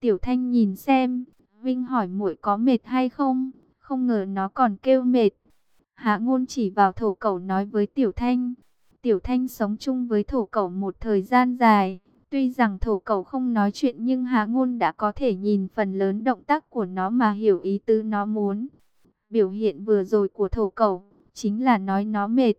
Tiểu Thanh nhìn xem, Vinh hỏi muội có mệt hay không, không ngờ nó còn kêu mệt. Hạ Ngôn chỉ vào thổ cẩu nói với Tiểu Thanh. Tiểu Thanh sống chung với thổ cẩu một thời gian dài. Tuy rằng thổ cẩu không nói chuyện nhưng Hạ Ngôn đã có thể nhìn phần lớn động tác của nó mà hiểu ý tứ nó muốn. Biểu hiện vừa rồi của thổ cẩu chính là nói nó mệt.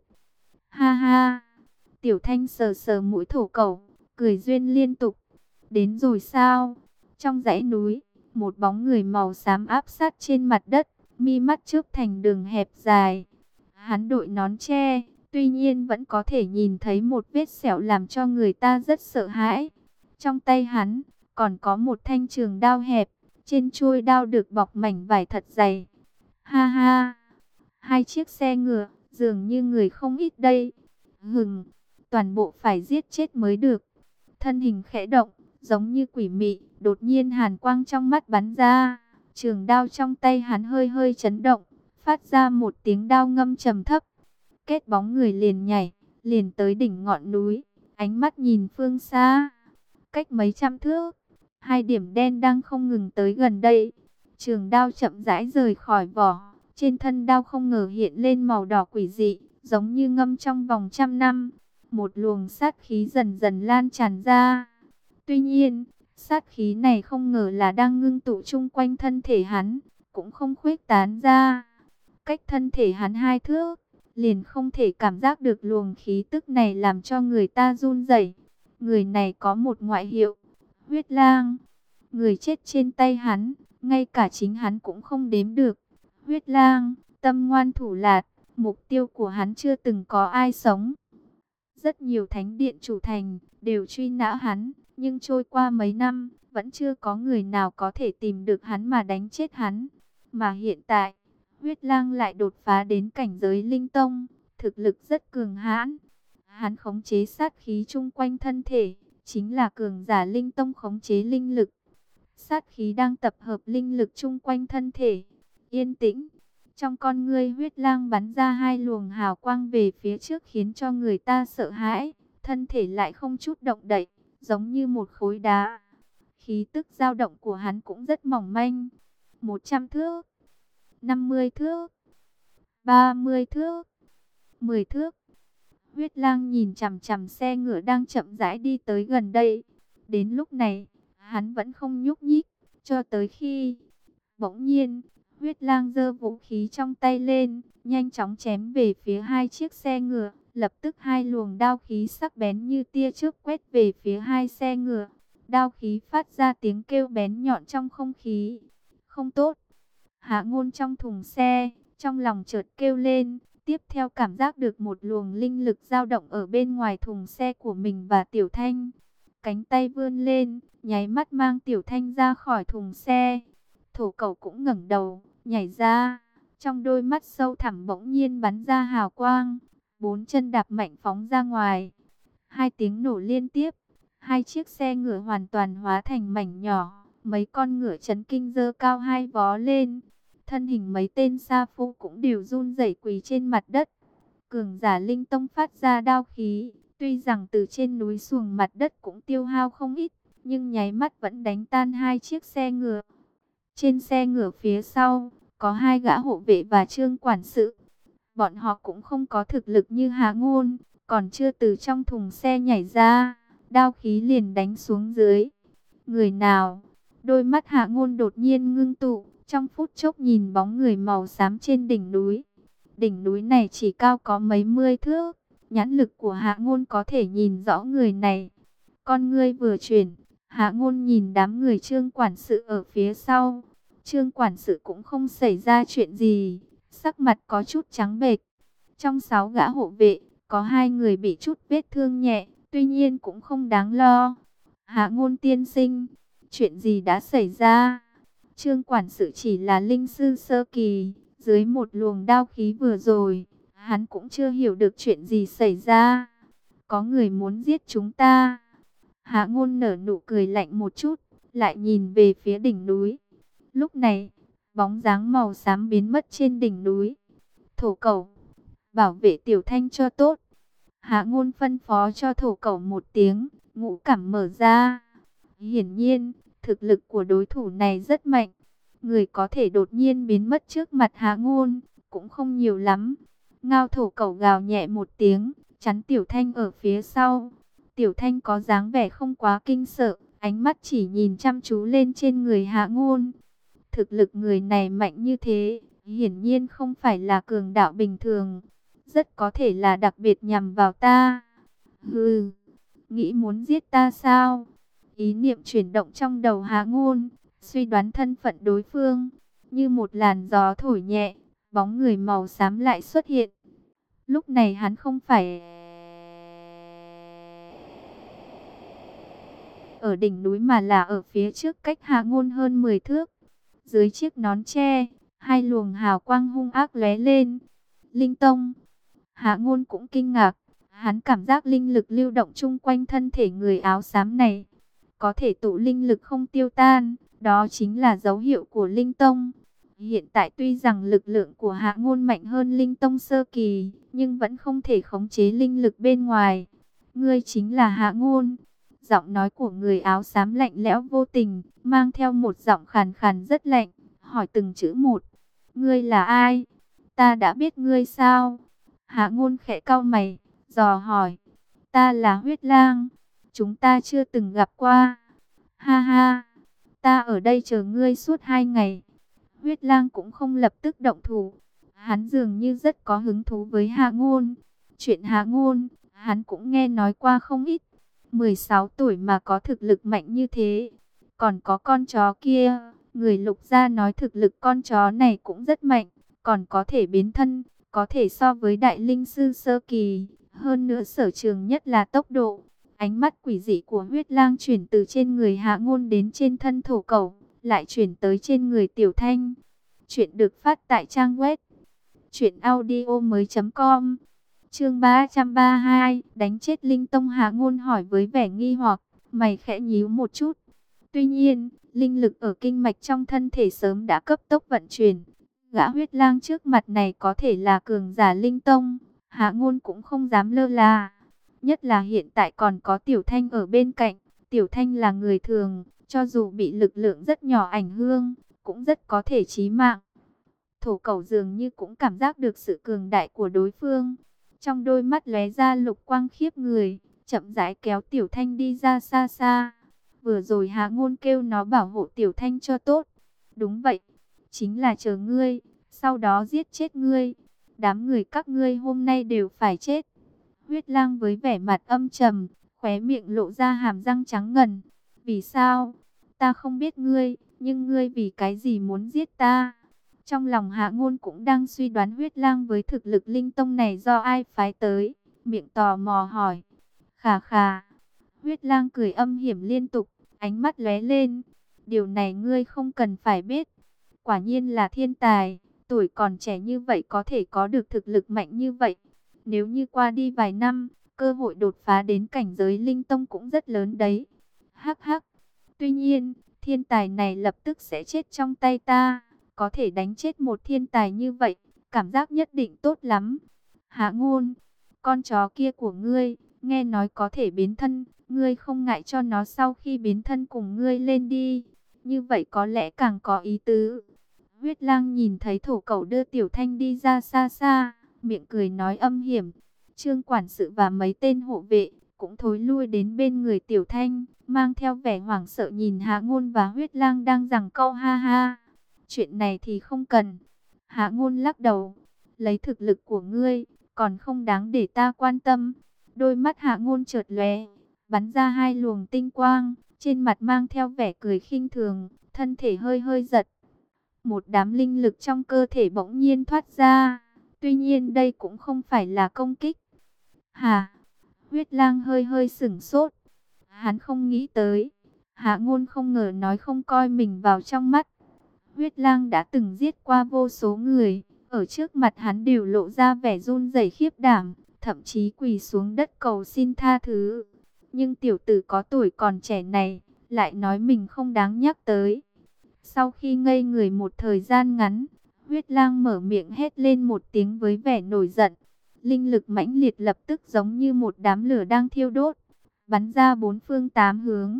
Ha ha! Tiểu Thanh sờ sờ mũi thổ cẩu, cười duyên liên tục. Đến rồi sao? Trong dãy núi, một bóng người màu xám áp sát trên mặt đất, mi mắt trước thành đường hẹp dài. Hắn đội nón che, tuy nhiên vẫn có thể nhìn thấy một vết sẹo làm cho người ta rất sợ hãi. Trong tay hắn còn có một thanh trường đao hẹp, trên chuôi đao được bọc mảnh vải thật dày. Ha ha! Hai chiếc xe ngựa, dường như người không ít đây. Hừng! Toàn bộ phải giết chết mới được. Thân hình khẽ động, giống như quỷ mị, đột nhiên hàn quang trong mắt bắn ra. Trường đao trong tay hắn hơi hơi chấn động, phát ra một tiếng đao ngâm trầm thấp. Kết bóng người liền nhảy, liền tới đỉnh ngọn núi, ánh mắt nhìn phương xa. Cách mấy trăm thước, hai điểm đen đang không ngừng tới gần đây. Trường đao chậm rãi rời khỏi vỏ, trên thân đao không ngờ hiện lên màu đỏ quỷ dị, giống như ngâm trong vòng trăm năm. Một luồng sát khí dần dần lan tràn ra. Tuy nhiên, sát khí này không ngờ là đang ngưng tụ chung quanh thân thể hắn, cũng không khuếch tán ra. Cách thân thể hắn hai thước, liền không thể cảm giác được luồng khí tức này làm cho người ta run rẩy. Người này có một ngoại hiệu, huyết lang. Người chết trên tay hắn, ngay cả chính hắn cũng không đếm được. Huyết lang, tâm ngoan thủ lạt, mục tiêu của hắn chưa từng có ai sống. Rất nhiều thánh điện chủ thành đều truy nã hắn, nhưng trôi qua mấy năm, vẫn chưa có người nào có thể tìm được hắn mà đánh chết hắn. Mà hiện tại, huyết lang lại đột phá đến cảnh giới linh tông, thực lực rất cường hãn. Hắn khống chế sát khí chung quanh thân thể, chính là cường giả linh tông khống chế linh lực. Sát khí đang tập hợp linh lực chung quanh thân thể. Yên tĩnh. Trong con ngươi huyết lang bắn ra hai luồng hào quang về phía trước khiến cho người ta sợ hãi. Thân thể lại không chút động đậy, giống như một khối đá. Khí tức dao động của hắn cũng rất mỏng manh. 100 thước, 50 thước, 30 thước, 10 thước. Huyết lang nhìn chằm chằm xe ngựa đang chậm rãi đi tới gần đây. Đến lúc này, hắn vẫn không nhúc nhích, cho tới khi bỗng nhiên, huyết lang giơ vũ khí trong tay lên, nhanh chóng chém về phía hai chiếc xe ngựa. Lập tức hai luồng đao khí sắc bén như tia chớp quét về phía hai xe ngựa. Đao khí phát ra tiếng kêu bén nhọn trong không khí. Không tốt. Hạ Ngôn trong thùng xe, trong lòng chợt kêu lên. Tiếp theo cảm giác được một luồng linh lực dao động ở bên ngoài thùng xe của mình và Tiểu Thanh. Cánh tay vươn lên, nháy mắt mang Tiểu Thanh ra khỏi thùng xe. Thổ cẩu cũng ngẩng đầu, nhảy ra. Trong đôi mắt sâu thẳm bỗng nhiên bắn ra hào quang. Bốn chân đạp mạnh phóng ra ngoài. Hai tiếng nổ liên tiếp. Hai chiếc xe ngựa hoàn toàn hóa thành mảnh nhỏ. Mấy con ngựa chấn kinh giơ cao hai vó lên. Thân hình mấy tên sa phu cũng đều run rẩy quỳ trên mặt đất. Cường giả linh tông phát ra đao khí. Tuy rằng từ trên núi xuồng mặt đất cũng tiêu hao không ít. Nhưng nháy mắt vẫn đánh tan hai chiếc xe ngựa. Trên xe ngựa phía sau, có hai gã hộ vệ và Trương quản sự. Bọn họ cũng không có thực lực như Hạ Ngôn, còn chưa từ trong thùng xe nhảy ra, đao khí liền đánh xuống dưới. Người nào? Đôi mắt Hạ Ngôn đột nhiên ngưng tụ, trong phút chốc nhìn bóng người màu xám trên đỉnh núi. Đỉnh núi này chỉ cao có mấy mươi thước, nhãn lực của Hạ Ngôn có thể nhìn rõ người này. Con ngươi vừa chuyển, Hạ Ngôn nhìn đám người Trương quản sự ở phía sau. Trương quản sự cũng không xảy ra chuyện gì, sắc mặt có chút trắng bệch. Trong 6 gã hộ vệ, có 2 người bị chút vết thương nhẹ, tuy nhiên cũng không đáng lo. Hạ Ngôn tiên sinh, chuyện gì đã xảy ra? Trương quản sự chỉ là linh sư sơ kỳ, dưới một luồng đao khí vừa rồi, hắn cũng chưa hiểu được chuyện gì xảy ra. Có người muốn giết chúng ta. Hạ Ngôn nở nụ cười lạnh một chút, lại nhìn về phía đỉnh núi. Lúc này, bóng dáng màu xám biến mất trên đỉnh núi. Thổ cẩu, bảo vệ Tiểu Thanh cho tốt. Hạ Ngôn phân phó cho thổ cẩu một tiếng, ngũ cảm mở ra. Hiển nhiên, Thực lực của đối thủ này rất mạnh. Người có thể đột nhiên biến mất trước mặt Hạ Ngôn cũng không nhiều lắm. Ngao thổ cẩu gào nhẹ một tiếng, chắn Tiểu Thanh ở phía sau. Tiểu Thanh có dáng vẻ không quá kinh sợ, ánh mắt chỉ nhìn chăm chú lên trên người Hạ Ngôn. Thực lực người này mạnh như thế, hiển nhiên không phải là cường đạo bình thường, rất có thể là đặc biệt nhằm vào ta. Hừ, nghĩ muốn giết ta sao? Ý niệm chuyển động trong đầu Hạ Ngôn, suy đoán thân phận đối phương. Như một làn gió thổi nhẹ, bóng người màu xám lại xuất hiện. Lúc này hắn không phải ở đỉnh núi mà là ở phía trước cách Hạ Ngôn hơn 10 thước. Dưới chiếc nón tre, hai luồng hào quang hung ác lóe lên. Linh tông. Hạ Ngôn cũng kinh ngạc, hắn cảm giác linh lực lưu động chung quanh thân thể người áo xám này, có thể tụ linh lực không tiêu tan, đó chính là dấu hiệu của linh tông. Hiện tại tuy rằng lực lượng của Hạ Ngôn mạnh hơn linh tông sơ kỳ, nhưng vẫn không thể khống chế linh lực bên ngoài. Ngươi chính là Hạ Ngôn. Giọng nói của người áo xám lạnh lẽo vô tình, mang theo một giọng khàn khàn rất lạnh, hỏi từng chữ một. Ngươi là ai? Ta đã biết ngươi sao? Hạ Ngôn khẽ cau mày, dò hỏi. Ta là Huyết Lang. Chúng ta chưa từng gặp qua. Ha ha, ta ở đây chờ ngươi suốt 2 ngày. Huyết Lang cũng không lập tức động thủ. Hắn dường như rất có hứng thú với Hạ Ngôn. Chuyện Hạ Ngôn, hắn cũng nghe nói qua không ít. 16 tuổi mà có thực lực mạnh như thế. Còn có con chó kia, người Lục gia nói thực lực con chó này cũng rất mạnh. Còn có thể biến thân, có thể so với đại linh sư sơ kỳ. Hơn nữa sở trường nhất là tốc độ. Ánh mắt quỷ dị của Huyết Lang chuyển từ trên người Hạ Ngôn đến trên thân thổ cẩu, lại chuyển tới trên người Tiểu Thanh. Chuyện được phát tại trang web truyệnaudiomoi.com. Chương 332, đánh chết Linh Tông. Hạ Ngôn hỏi với vẻ nghi hoặc, mày khẽ nhíu một chút. Tuy nhiên, linh lực ở kinh mạch trong thân thể sớm đã cấp tốc vận chuyển. Gã Huyết Lang trước mặt này có thể là cường giả Linh Tông, Hạ Ngôn cũng không dám lơ là. Nhất là hiện tại còn có Tiểu Thanh ở bên cạnh. Tiểu Thanh là người thường, cho dù bị lực lượng rất nhỏ ảnh hưởng, cũng rất có thể chí mạng. Thổ cẩu dường như cũng cảm giác được sự cường đại của đối phương. Trong đôi mắt lóe ra lục quang khiếp người, chậm rãi kéo Tiểu Thanh đi ra xa xa. Vừa rồi Hạ Ngôn kêu nó bảo hộ Tiểu Thanh cho tốt. Đúng vậy, chính là chờ ngươi, sau đó giết chết ngươi. Đám người các ngươi hôm nay đều phải chết. Huyết Lang với vẻ mặt âm trầm, khóe miệng lộ ra hàm răng trắng ngần. Vì sao? Ta không biết ngươi, nhưng ngươi vì cái gì muốn giết ta? Trong lòng Hạ Ngôn cũng đang suy đoán Huyết Lang với thực lực Linh Tông này do ai phái tới, miệng tò mò hỏi. Khà khà. Huyết Lang cười âm hiểm liên tục, ánh mắt lóe lên. Điều này ngươi không cần phải biết. Quả nhiên là thiên tài, tuổi còn trẻ như vậy có thể có được thực lực mạnh như vậy. Nếu như qua đi vài năm, cơ hội đột phá đến cảnh giới Linh Tông cũng rất lớn đấy. Hắc hắc. Tuy nhiên, thiên tài này lập tức sẽ chết trong tay ta. Có thể đánh chết một thiên tài như vậy, cảm giác nhất định tốt lắm. Hạ Ngôn, con chó kia của ngươi, nghe nói có thể biến thân, ngươi không ngại cho nó sau khi biến thân cùng ngươi lên đi. Như vậy có lẽ càng có ý tứ. Huyết Lang nhìn thấy thổ cẩu đưa Tiểu Thanh đi ra xa xa, miệng cười nói âm hiểm. Trương quản sự và mấy tên hộ vệ cũng thối lui đến bên người Tiểu Thanh, mang theo vẻ hoảng sợ nhìn Hạ Ngôn và Huyết Lang đang giằng câu ha ha. Chuyện này thì không cần. Hạ Ngôn lắc đầu, lấy thực lực của ngươi, còn không đáng để ta quan tâm. Đôi mắt Hạ Ngôn chợt lóe, bắn ra hai luồng tinh quang, trên mặt mang theo vẻ cười khinh thường, thân thể hơi hơi giật. Một đám linh lực trong cơ thể bỗng nhiên thoát ra. Tuy nhiên đây cũng không phải là công kích. Hả? Huyết Lang hơi hơi sửng sốt. Hắn không nghĩ tới. Hạ Ngôn không ngờ nói không coi mình vào trong mắt. Huyết Lang đã từng giết qua vô số người. Ở trước mặt hắn đều lộ ra vẻ run rẩy khiếp đảm. Thậm chí quỳ xuống đất cầu xin tha thứ. Nhưng tiểu tử có tuổi còn trẻ này lại nói mình không đáng nhắc tới. Sau khi ngây người một thời gian ngắn, Huyết Lang mở miệng hét lên một tiếng với vẻ nổi giận. Linh lực mãnh liệt lập tức giống như một đám lửa đang thiêu đốt, bắn ra bốn phương tám hướng.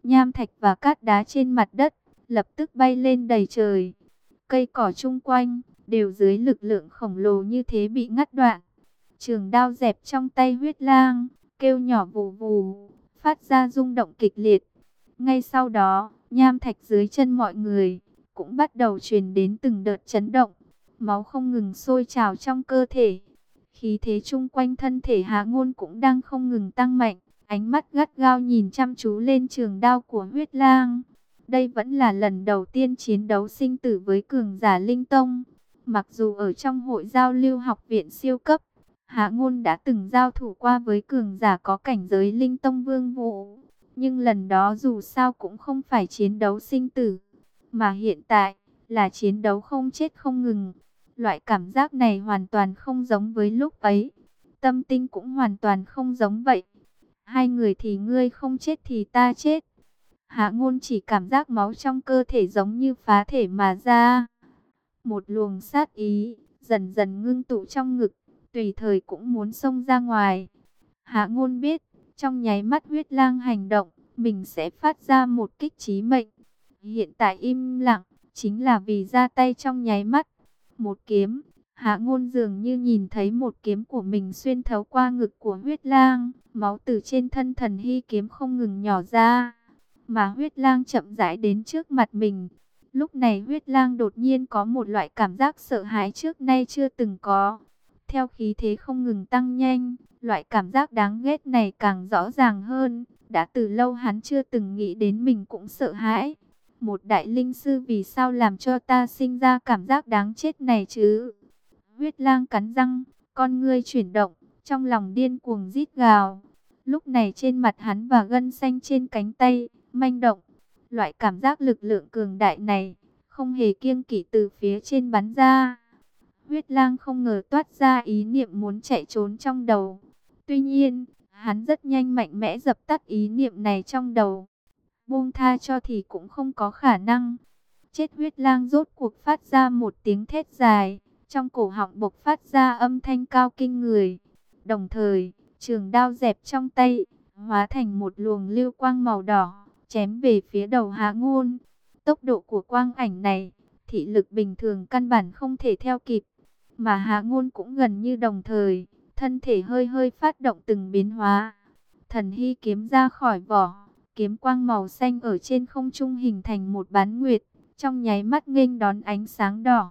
nham thạch và cát đá trên mặt đất lập tức bay lên đầy trời. Cây cỏ chung quanh đều dưới lực lượng khổng lồ như thế bị ngắt đoạn. Trường đao dẹp trong tay huyết lang kêu nhỏ vù vù, phát ra rung động kịch liệt. Ngay sau đó, nham thạch dưới chân mọi người cũng bắt đầu truyền đến từng đợt chấn động. Máu không ngừng sôi trào trong cơ thể. Khí thế chung quanh thân thể Hạ Ngôn cũng đang không ngừng tăng mạnh. Ánh mắt gắt gao nhìn chăm chú lên trường đao của huyết lang. Đây vẫn là lần đầu tiên chiến đấu sinh tử với cường giả linh tông. Mặc dù ở trong hội giao lưu học viện siêu cấp, Hạ Ngôn đã từng giao thủ qua với cường giả có cảnh giới linh tông Vương Vũ. Nhưng lần đó dù sao cũng không phải chiến đấu sinh tử, mà hiện tại là chiến đấu không chết không ngừng. Loại cảm giác này hoàn toàn không giống với lúc ấy. Tâm tinh cũng hoàn toàn không giống vậy. Hai người thì ngươi không chết thì ta chết. Hạ Ngôn chỉ cảm giác máu trong cơ thể giống như phá thể mà ra. Một luồng sát ý dần dần ngưng tụ trong ngực, tùy thời cũng muốn xông ra ngoài. Hạ Ngôn biết, trong nháy mắt huyết lang hành động, mình sẽ phát ra một kích chí mệnh. Hiện tại im lặng, chính là vì ra tay trong nháy mắt. Một kiếm, Hạ Ngôn dường như nhìn thấy một kiếm của mình xuyên thấu qua ngực của huyết lang. Máu từ trên thân thần hy kiếm không ngừng nhỏ ra, mà huyết lang chậm rãi đến trước mặt mình. Lúc này huyết lang đột nhiên có một loại cảm giác sợ hãi trước nay chưa từng có. Theo khí thế không ngừng tăng nhanh, loại cảm giác đáng ghét này càng rõ ràng hơn. Đã từ lâu hắn chưa từng nghĩ đến mình cũng sợ hãi. Một đại linh sư vì sao làm cho ta sinh ra cảm giác đáng chết này chứ? Huyết lang cắn răng, con ngươi chuyển động, trong lòng điên cuồng rít gào. Lúc này trên mặt hắn và gân xanh trên cánh tay manh động. Loại cảm giác lực lượng cường đại này không hề kiêng kỵ từ phía trên bắn ra. Huyết lang không ngờ toát ra ý niệm muốn chạy trốn trong đầu. Tuy nhiên, hắn rất nhanh mạnh mẽ dập tắt ý niệm này trong đầu. Buông tha cho thì cũng không có khả năng. Chết. Huyết lang rốt cuộc phát ra một tiếng thét dài, trong cổ họng bộc phát ra âm thanh cao kinh người. Đồng thời, trường đao dẹp trong tay hóa thành một luồng lưu quang màu đỏ, chém về phía đầu Hạ Ngôn. Tốc độ của quang ảnh này, thị lực bình thường căn bản không thể theo kịp, mà Hạ Ngôn cũng gần như đồng thời, thân thể hơi hơi phát động từng biến hóa. Thần hy kiếm ra khỏi vỏ, kiếm quang màu xanh ở trên không trung hình thành một bán nguyệt, trong nháy mắt nghênh đón ánh sáng đỏ.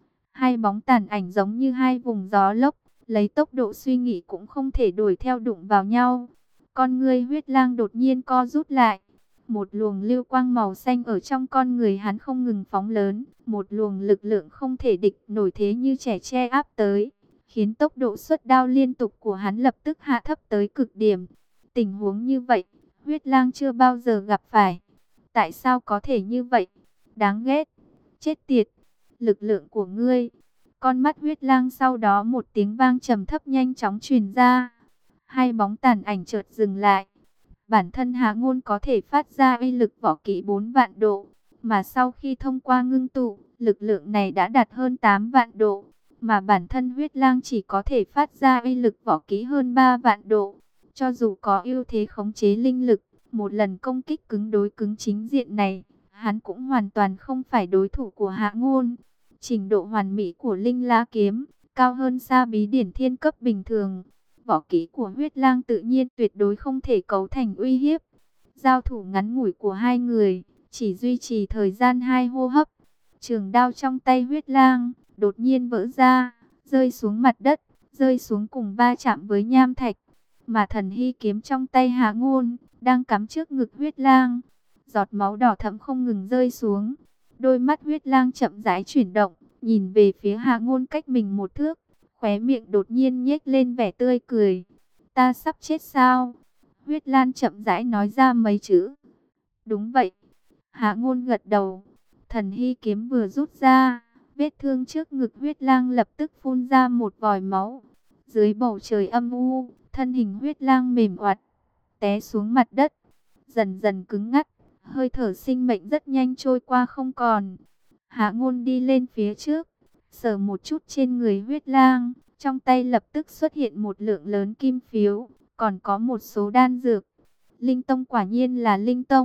Hai bóng tàn ảnh giống như hai vùng gió lốc, lấy tốc độ suy nghĩ cũng không thể đuổi theo đụng vào nhau. Con ngươi huyết lang đột nhiên co rút lại. Một luồng lưu quang màu xanh ở trong con người hắn không ngừng phóng lớn. Một luồng lực lượng không thể địch nổi thế như trẻ tre áp tới, khiến tốc độ xuất đao liên tục của hắn lập tức hạ thấp tới cực điểm. Tình huống như vậy, huyết lang chưa bao giờ gặp phải. Tại sao có thể như vậy? Đáng ghét! Chết tiệt! Lực lượng của ngươi! Con mắt huyết lang sau đó một tiếng vang trầm thấp nhanh chóng truyền ra. Hai bóng tàn ảnh chợt dừng lại. Bản thân Hạ Ngôn có thể phát ra uy lực võ kỹ 4 vạn độ, mà sau khi thông qua ngưng tụ, lực lượng này đã đạt hơn 8 vạn độ, mà bản thân huyết lang chỉ có thể phát ra uy lực võ kỹ hơn 3 vạn độ. Cho dù có ưu thế khống chế linh lực, một lần công kích cứng đối cứng chính diện này, hắn cũng hoàn toàn không phải đối thủ của Hạ Ngôn. Trình độ hoàn mỹ của linh lá kiếm cao hơn xa bí điển thiên cấp bình thường. Võ kỹ của huyết lang tự nhiên tuyệt đối không thể cấu thành uy hiếp. Giao thủ ngắn ngủi của hai người chỉ duy trì thời gian 2 hô hấp. Trường đao trong tay huyết lang đột nhiên vỡ ra, rơi xuống mặt đất, rơi xuống cùng va chạm với nham thạch. Mà thần hy kiếm trong tay Hạ Ngôn đang cắm trước ngực huyết lang. Giọt máu đỏ thẫm không ngừng rơi xuống. Đôi mắt huyết lang chậm rãi chuyển động, nhìn về phía Hạ Ngôn cách mình một thước. Khóe miệng đột nhiên nhếch lên vẻ tươi cười. Ta sắp chết sao? Huyết lang chậm rãi nói ra mấy chữ. Đúng vậy. Hạ Ngôn gật đầu. Thần hy kiếm vừa rút ra, vết thương trước ngực huyết lang lập tức phun ra một vòi máu. Dưới bầu trời âm u, thân hình huyết lang mềm oặt, té xuống mặt đất, dần dần cứng ngắc, hơi thở sinh mệnh rất nhanh trôi qua không còn. Hạ Ngôn đi lên phía trước, sờ một chút trên người huyết lang, trong tay lập tức xuất hiện một lượng lớn kim phiếu, còn có một số đan dược. Linh tông quả nhiên là linh tông,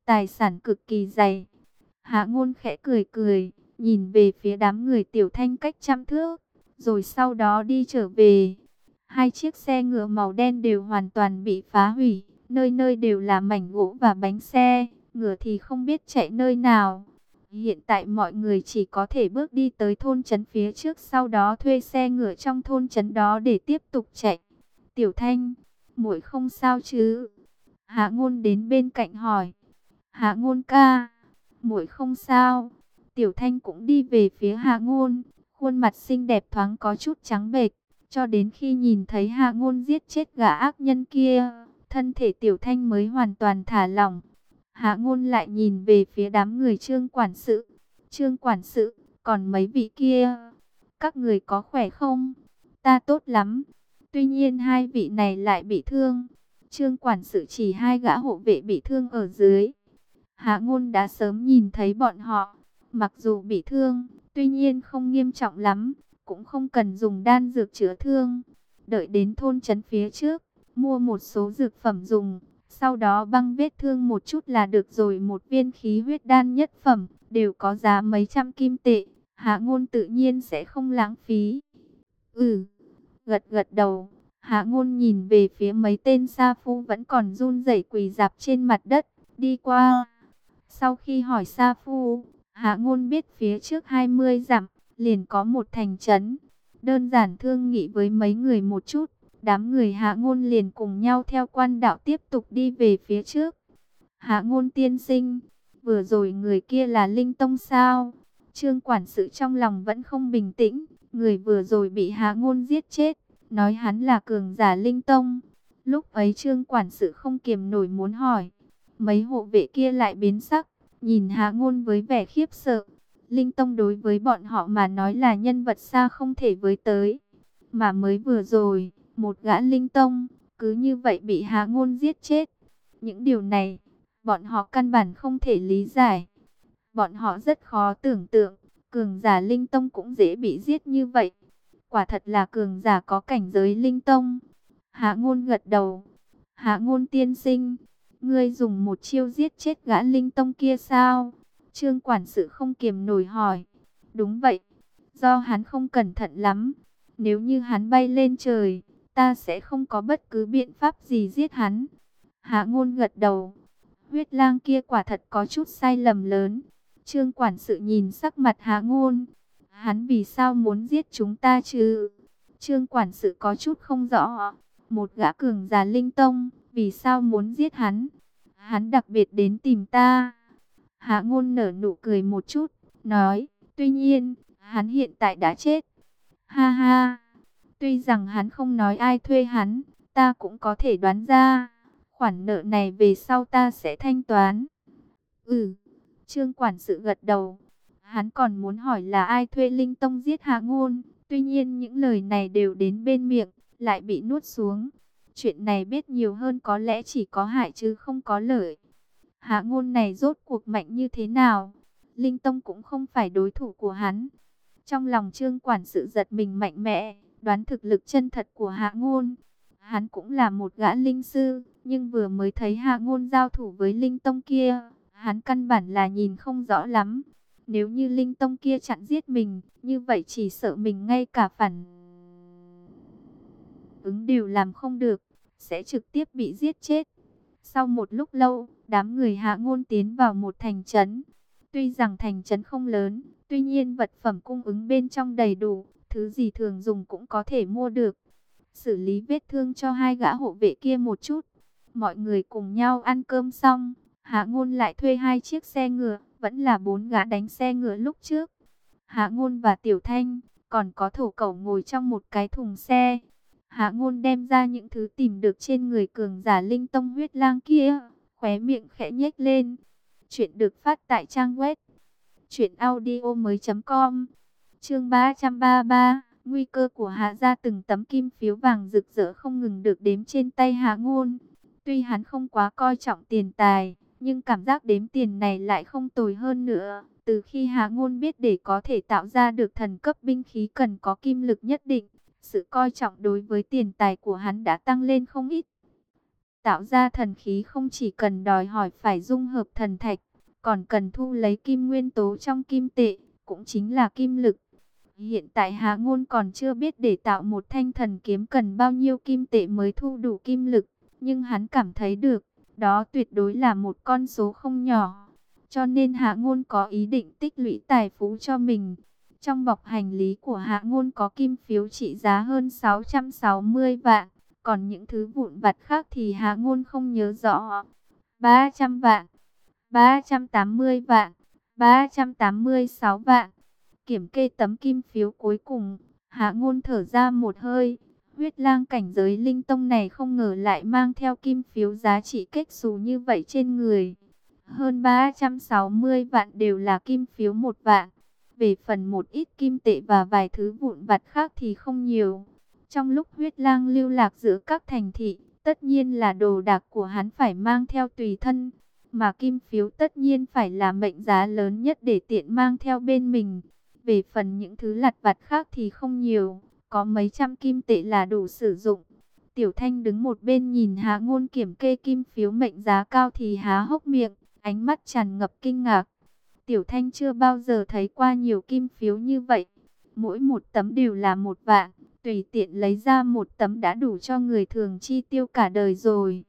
tài sản cực kỳ dày. Hạ Ngôn khẽ cười cười, nhìn về phía đám người Tiểu Thanh cách trăm thước, rồi sau đó đi trở về. Hai chiếc xe ngựa màu đen đều hoàn toàn bị phá hủy, nơi nơi đều là mảnh gỗ và bánh xe, ngựa thì không biết chạy nơi nào. Hiện tại mọi người chỉ có thể bước đi tới thôn trấn phía trước, sau đó thuê xe ngựa trong thôn trấn đó để tiếp tục chạy. Tiểu Thanh, muội không sao chứ? Hạ Ngôn đến bên cạnh hỏi. Hạ Ngôn ca, muội không sao. Tiểu Thanh cũng đi về phía Hạ Ngôn, khuôn mặt xinh đẹp thoáng có chút trắng bệch, cho đến khi nhìn thấy Hạ Ngôn giết chết gã ác nhân kia, thân thể Tiểu Thanh mới hoàn toàn thả lỏng. Hạ Ngôn lại nhìn về phía đám người Trương quản sự. Trương quản sự, còn mấy vị kia, các người có khỏe không? Ta tốt lắm. Tuy nhiên hai vị này lại bị thương. Trương quản sự chỉ hai gã hộ vệ bị thương ở dưới. Hạ Ngôn đã sớm nhìn thấy bọn họ, mặc dù bị thương, tuy nhiên không nghiêm trọng lắm, cũng không cần dùng đan dược chữa thương. Đợi đến thôn trấn phía trước, mua một số dược phẩm dùng, sau đó băng vết thương một chút là được rồi. Một viên khí huyết đan nhất phẩm, đều có giá mấy trăm kim tệ, Hạ Ngôn tự nhiên sẽ không lãng phí. Gật gật đầu, Hạ Ngôn nhìn về phía mấy tên sa phu vẫn còn run rẩy quỳ rạp trên mặt đất, đi qua. Sau khi hỏi sa phu, Hạ Ngôn biết phía trước 20 dặm, liền có một thành trấn. Đơn giản thương nghị với mấy người một chút, đám người Hạ Ngôn liền cùng nhau theo quan đạo tiếp tục đi về phía trước. Hạ Ngôn tiên sinh, vừa rồi người kia là Linh Tông sao? Trương quản sự trong lòng vẫn không bình tĩnh, người vừa rồi bị Hạ Ngôn giết chết, nói hắn là cường giả Linh Tông. Lúc ấy Trương quản sự không kiềm nổi muốn hỏi, mấy hộ vệ kia lại biến sắc, nhìn Hạ Ngôn với vẻ khiếp sợ. Linh Tông đối với bọn họ mà nói là nhân vật xa không thể với tới. Mà mới vừa rồi, một gã Linh Tông, cứ như vậy bị Hạ Ngôn giết chết. Những điều này, bọn họ căn bản không thể lý giải. Bọn họ rất khó tưởng tượng, cường giả Linh Tông cũng dễ bị giết như vậy. Quả thật là cường giả có cảnh giới Linh Tông. Hạ Ngôn gật đầu. Hạ Ngôn tiên sinh, ngươi dùng một chiêu giết chết gã Linh Tông kia sao? Trương quản sự không kiềm nổi hỏi. Đúng vậy, do hắn không cẩn thận lắm. Nếu như hắn bay lên trời, ta sẽ không có bất cứ biện pháp gì giết hắn. Hạ Ngôn gật đầu. Huyết lang kia quả thật có chút sai lầm lớn. Trương quản sự nhìn sắc mặt Hạ Ngôn. Hắn vì sao muốn giết chúng ta chứ? Trương quản sự có chút không rõ. Một gã cường giả Linh Tông, vì sao muốn giết hắn? Hắn đặc biệt đến tìm ta. Hạ Ngôn nở nụ cười một chút, nói, tuy nhiên, hắn hiện tại đã chết. Ha ha, tuy rằng hắn không nói ai thuê hắn, ta cũng có thể đoán ra. Khoản nợ này về sau ta sẽ thanh toán. Trương quản sự gật đầu. Hắn còn muốn hỏi là ai thuê Linh Tông giết Hạ Ngôn. Tuy nhiên những lời này đều đến bên miệng, lại bị nuốt xuống. Chuyện này biết nhiều hơn có lẽ chỉ có hại chứ không có lợi. Hạ Ngôn này rốt cuộc mạnh như thế nào? Linh Tông cũng không phải đối thủ của hắn. Trong lòng Trương quản sự giật mình mạnh mẽ, đoán thực lực chân thật của Hạ Ngôn. Hắn cũng là một gã linh sư, nhưng vừa mới thấy Hạ Ngôn giao thủ với Linh Tông kia, hắn căn bản là nhìn không rõ lắm. Nếu như Linh Tông kia chặn giết mình, như vậy chỉ sợ mình ngay cả phản ứng đều làm không được, sẽ trực tiếp bị giết chết. Sau một lúc lâu, đám người Hạ Ngôn tiến vào một thành trấn. Tuy rằng thành trấn không lớn, tuy nhiên vật phẩm cung ứng bên trong đầy đủ, thứ gì thường dùng cũng có thể mua được. Xử lý vết thương cho hai gã hộ vệ kia một chút. Mọi người cùng nhau ăn cơm xong, Hạ Ngôn lại thuê hai chiếc xe ngựa, vẫn là 4 gã đánh xe ngựa lúc trước. Hạ Ngôn và Tiểu Thanh, còn có Thổ Cẩu ngồi trong một cái thùng xe. Hạ Ngôn đem ra những thứ tìm được trên người cường giả Linh Tông huyết lang kia, khóe miệng khẽ nhếch lên. Chuyện được phát tại trang web truyệnaudiomoi.com. Chương 333, nguy cơ của Hạ gia. Từng tấm kim phiếu vàng rực rỡ không ngừng được đếm trên tay Hạ Ngôn. Tuy hắn không quá coi trọng tiền tài, nhưng cảm giác đếm tiền này lại không tồi hơn nữa. Từ khi Hạ Ngôn biết để có thể tạo ra được thần cấp binh khí cần có kim lực nhất định, sự coi trọng đối với tiền tài của hắn đã tăng lên không ít. Tạo ra thần khí không chỉ cần đòi hỏi phải dung hợp thần thạch, còn cần thu lấy kim nguyên tố trong kim tệ, cũng chính là kim lực. Hiện tại Hạ Ngôn còn chưa biết để tạo một thanh thần kiếm cần bao nhiêu kim tệ mới thu đủ kim lực, nhưng hắn cảm thấy được, đó tuyệt đối là một con số không nhỏ. Cho nên Hạ Ngôn có ý định tích lũy tài phú cho mình. Trong bọc hành lý của Hạ Ngôn có kim phiếu trị giá hơn 660 vạn, còn những thứ vụn vặt khác thì Hạ Ngôn không nhớ rõ. 300 vạn, 380 vạn, 386 vạn. Kiểm kê tấm kim phiếu cuối cùng, Hạ Ngôn thở ra một hơi. Huyết lang cảnh giới linh tông này không ngờ lại mang theo kim phiếu giá trị kết xù như vậy trên người. Hơn 360 vạn đều là kim phiếu 1 vạn. Về phần một ít kim tệ và vài thứ vụn vặt khác thì không nhiều. Trong lúc huyết lang lưu lạc giữa các thành thị, tất nhiên là đồ đạc của hắn phải mang theo tùy thân. Mà kim phiếu tất nhiên phải là mệnh giá lớn nhất để tiện mang theo bên mình. Về phần những thứ lặt vặt khác thì không nhiều, có mấy trăm kim tệ là đủ sử dụng. Tiểu Thanh đứng một bên nhìn Hạ Ngôn kiểm kê kim phiếu mệnh giá cao thì há hốc miệng, ánh mắt tràn ngập kinh ngạc. Tiểu Thanh chưa bao giờ thấy qua nhiều kim phiếu như vậy. Mỗi một tấm đều là 1 vạn, tùy tiện lấy ra một tấm đã đủ cho người thường chi tiêu cả đời rồi.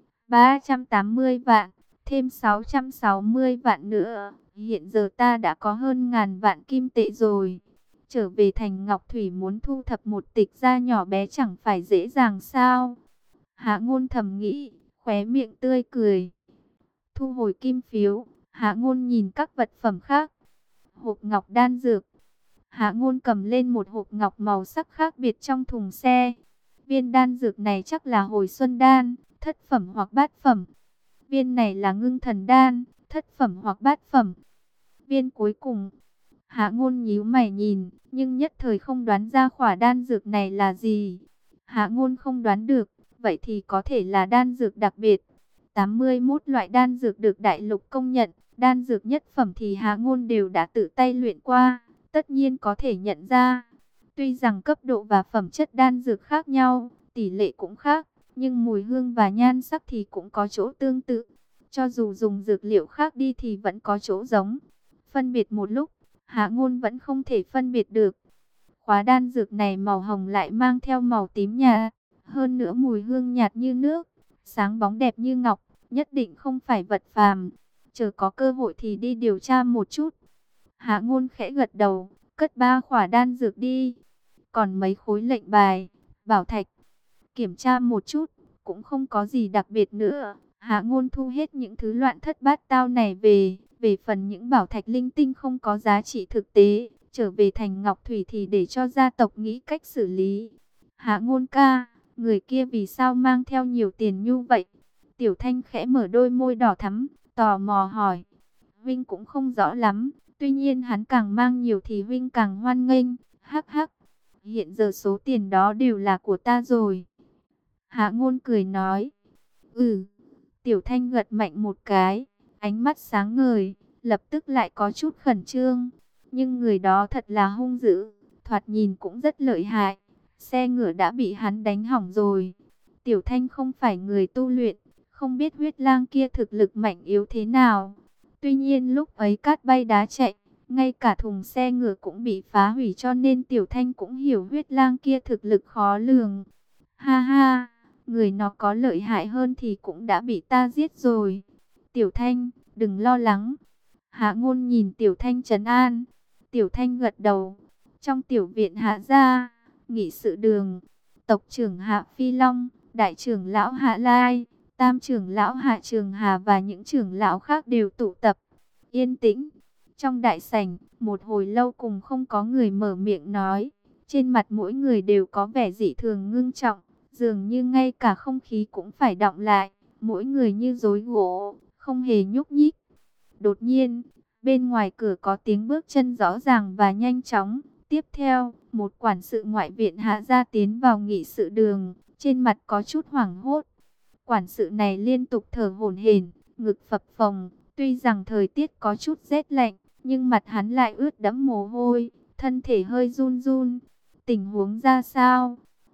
380 vạn, thêm 660 vạn nữa. Hiện giờ ta đã có hơn 1000 vạn kim tệ rồi. Trở về thành Ngọc Thủy muốn thu thập một tịch gia nhỏ bé chẳng phải dễ dàng sao? Hạ Ngôn thầm nghĩ, khóe miệng tươi cười. Thu hồi kim phiếu, Hạ Ngôn nhìn các vật phẩm khác. Hộp ngọc đan dược. Hạ Ngôn cầm lên một hộp ngọc màu sắc khác biệt trong thùng xe. Viên đan dược này chắc là hồi xuân đan, thất phẩm hoặc bát phẩm. Viên này là ngưng thần đan, thất phẩm hoặc bát phẩm. Viên cuối cùng, Hạ Ngôn nhíu mày nhìn, nhưng nhất thời không đoán ra khỏa đan dược này là gì. Hạ Ngôn không đoán được, vậy thì có thể là đan dược đặc biệt. 81 loại đan dược được đại lục công nhận, đan dược nhất phẩm thì Hạ Ngôn đều đã tự tay luyện qua, tất nhiên có thể nhận ra. Tuy rằng cấp độ và phẩm chất đan dược khác nhau, tỷ lệ cũng khác, nhưng mùi hương và nhan sắc thì cũng có chỗ tương tự. Cho dù dùng dược liệu khác đi thì vẫn có chỗ giống. Phân biệt một lúc, Hạ Ngôn vẫn không thể phân biệt được. Khóa đan dược này màu hồng lại mang theo màu tím nhạt, hơn nữa mùi hương nhạt như nước, sáng bóng đẹp như ngọc, nhất định không phải vật phàm. Chờ có cơ hội thì đi điều tra một chút. Hạ Ngôn khẽ gật đầu, cất 3 khỏa đan dược đi. Còn mấy khối lệnh bài, bảo thạch, kiểm tra một chút, cũng không có gì đặc biệt nữa. Hạ Ngôn thu hết những thứ loạn thất bát tao này về. Về phần những bảo thạch linh tinh không có giá trị thực tế, trở về thành Ngọc Thủy thì để cho gia tộc nghĩ cách xử lý. Hạ Ngôn ca, người kia vì sao mang theo nhiều tiền như vậy? Tiểu Thanh khẽ mở đôi môi đỏ thắm, tò mò hỏi. Vinh cũng không rõ lắm, tuy nhiên hắn càng mang nhiều thì Vinh càng hoan nghênh. Hắc hắc, hiện giờ số tiền đó đều là của ta rồi. Hạ Ngôn cười nói. Tiểu Thanh gật mạnh một cái, ánh mắt sáng ngời, lập tức lại có chút khẩn trương. Nhưng người đó thật là hung dữ, thoạt nhìn cũng rất lợi hại. Xe ngựa đã bị hắn đánh hỏng rồi. Tiểu Thanh không phải người tu luyện, không biết huyết lang kia thực lực mạnh yếu thế nào. Tuy nhiên lúc ấy cát bay đá chạy, ngay cả thùng xe ngựa cũng bị phá hủy, cho nên Tiểu Thanh cũng hiểu huyết lang kia thực lực khó lường. Ha ha, người nó có lợi hại hơn thì cũng đã bị ta giết rồi. Tiểu Thanh, đừng lo lắng. Hạ Ngôn nhìn Tiểu Thanh trấn an. Tiểu Thanh gật đầu. Trong tiểu viện Hạ gia, nghị sự đường, tộc trưởng Hạ Phi Long, đại trưởng lão Hạ Lai, tam trưởng lão Hạ Trường Hà và những trưởng lão khác đều tụ tập. Yên tĩnh. Trong đại sảnh, một hồi lâu cùng không có người mở miệng nói. Trên mặt mỗi người đều có vẻ dị thường ngưng trọng, dường như ngay cả không khí cũng phải đọng lại. Mỗi người như rối gỗ, không hề nhúc nhích. Đột nhiên, bên ngoài cửa có tiếng bước chân rõ ràng và nhanh chóng. Tiếp theo, một quản sự ngoại viện Hạ gia tiến vào nghị sự đường, trên mặt có chút hoảng hốt. Quản sự này liên tục thở hổn hển, ngực phập phồng. Tuy rằng thời tiết có chút rét lạnh, nhưng mặt hắn lại ướt đẫm mồ hôi, thân thể hơi run run. Tình huống ra sao?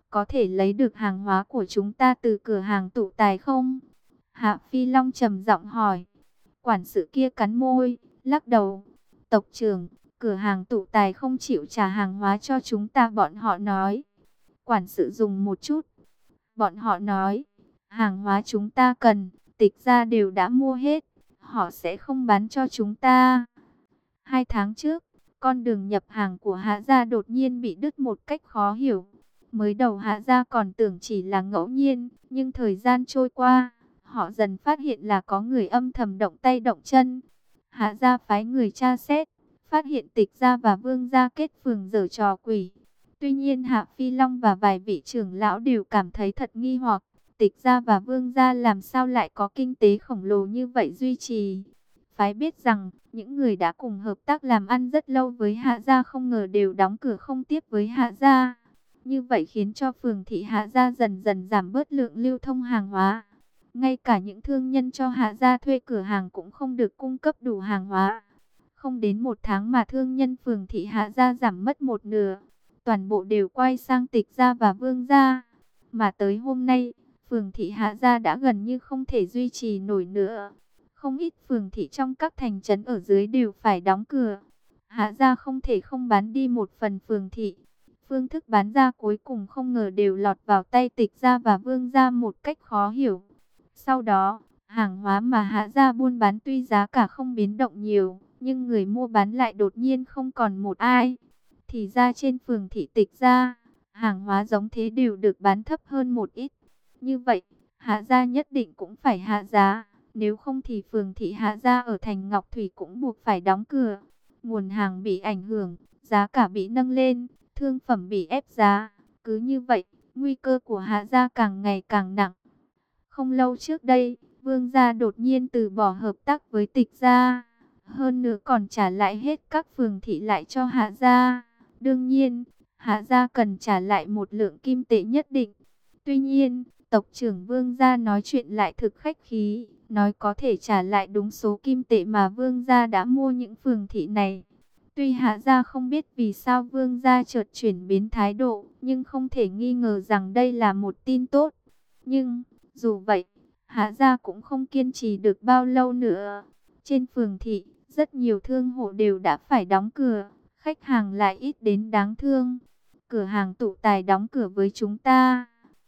có thể lấy được hàng hóa của chúng ta từ cửa hàng tụ tài không? Hạ Phi Long trầm giọng hỏi. Quản sự kia cắn môi, lắc đầu. Tộc trưởng, cửa hàng tụ tài không chịu trả hàng hóa cho chúng ta, bọn họ nói. Quản sự dùng một chút. Bọn họ nói, hàng hóa chúng ta cần, Tịch gia đều đã mua hết, họ sẽ không bán cho chúng ta. 2 tháng trước, con đường nhập hàng của Hạ gia đột nhiên bị đứt một cách khó hiểu. Mới đầu Hạ gia còn tưởng chỉ là ngẫu nhiên, nhưng thời gian trôi qua, họ dần phát hiện là có người âm thầm động tay động chân. Hạ gia phái người tra xét, phát hiện Tịch gia và Vương gia kết phường giở trò quỷ. Tuy nhiên Hạ Phi Long và vài vị trưởng lão đều cảm thấy thật nghi hoặc, Tịch gia và Vương gia làm sao lại có kinh tế khổng lồ như vậy duy trì. Phái biết rằng, những người đã cùng hợp tác làm ăn rất lâu với Hạ gia không ngờ đều đóng cửa không tiếp với Hạ gia. Như vậy khiến cho phường thị Hạ gia dần dần giảm bớt lượng lưu thông hàng hóa. Ngay cả những thương nhân cho Hạ gia thuê cửa hàng cũng không được cung cấp đủ hàng hóa. Không đến 1 tháng mà thương nhân phường thị Hạ gia giảm mất 1/2. Toàn bộ đều quay sang Tịch gia và Vương gia. Mà tới hôm nay, phường thị Hạ gia đã gần như không thể duy trì nổi nữa. Không ít phường thị trong các thành trấn ở dưới đều phải đóng cửa. Hạ gia không thể không bán đi một phần phường thị. Phương thức bán ra cuối cùng không ngờ đều lọt vào tay Tịch gia và Vương gia một cách khó hiểu. Sau đó, hàng hóa mà Hạ gia buôn bán tuy giá cả không biến động nhiều, nhưng người mua bán lại đột nhiên không còn một ai. Thì ra trên phường thị Tịch gia, hàng hóa giống thế đều được bán thấp hơn một ít. Như vậy, Hạ gia nhất định cũng phải hạ giá. Nếu không thì phường thị Hạ gia ở thành Ngọc Thủy cũng buộc phải đóng cửa. Nguồn hàng bị ảnh hưởng, giá cả bị nâng lên, thương phẩm bị ép giá. Cứ như vậy, nguy cơ của Hạ gia càng ngày càng nặng. Không lâu trước đây, Vương gia đột nhiên từ bỏ hợp tác với Tịch gia. Hơn nữa còn trả lại hết các phường thị lại cho Hạ gia. Đương nhiên, Hạ gia cần trả lại một lượng kim tệ nhất định. Tuy nhiên, tộc trưởng Vương gia nói chuyện lại thực khách khí, nói có thể trả lại đúng số kim tệ mà Vương gia đã mua những phường thị này. Tuy Hạ gia không biết vì sao Vương gia chợt chuyển biến thái độ, nhưng không thể nghi ngờ rằng đây là một tin tốt. Nhưng, dù vậy, Hạ gia cũng không kiên trì được bao lâu nữa. Trên phường thị, rất nhiều thương hộ đều đã phải đóng cửa, khách hàng lại ít đến đáng thương. Cửa hàng tụ tài đóng cửa với chúng ta.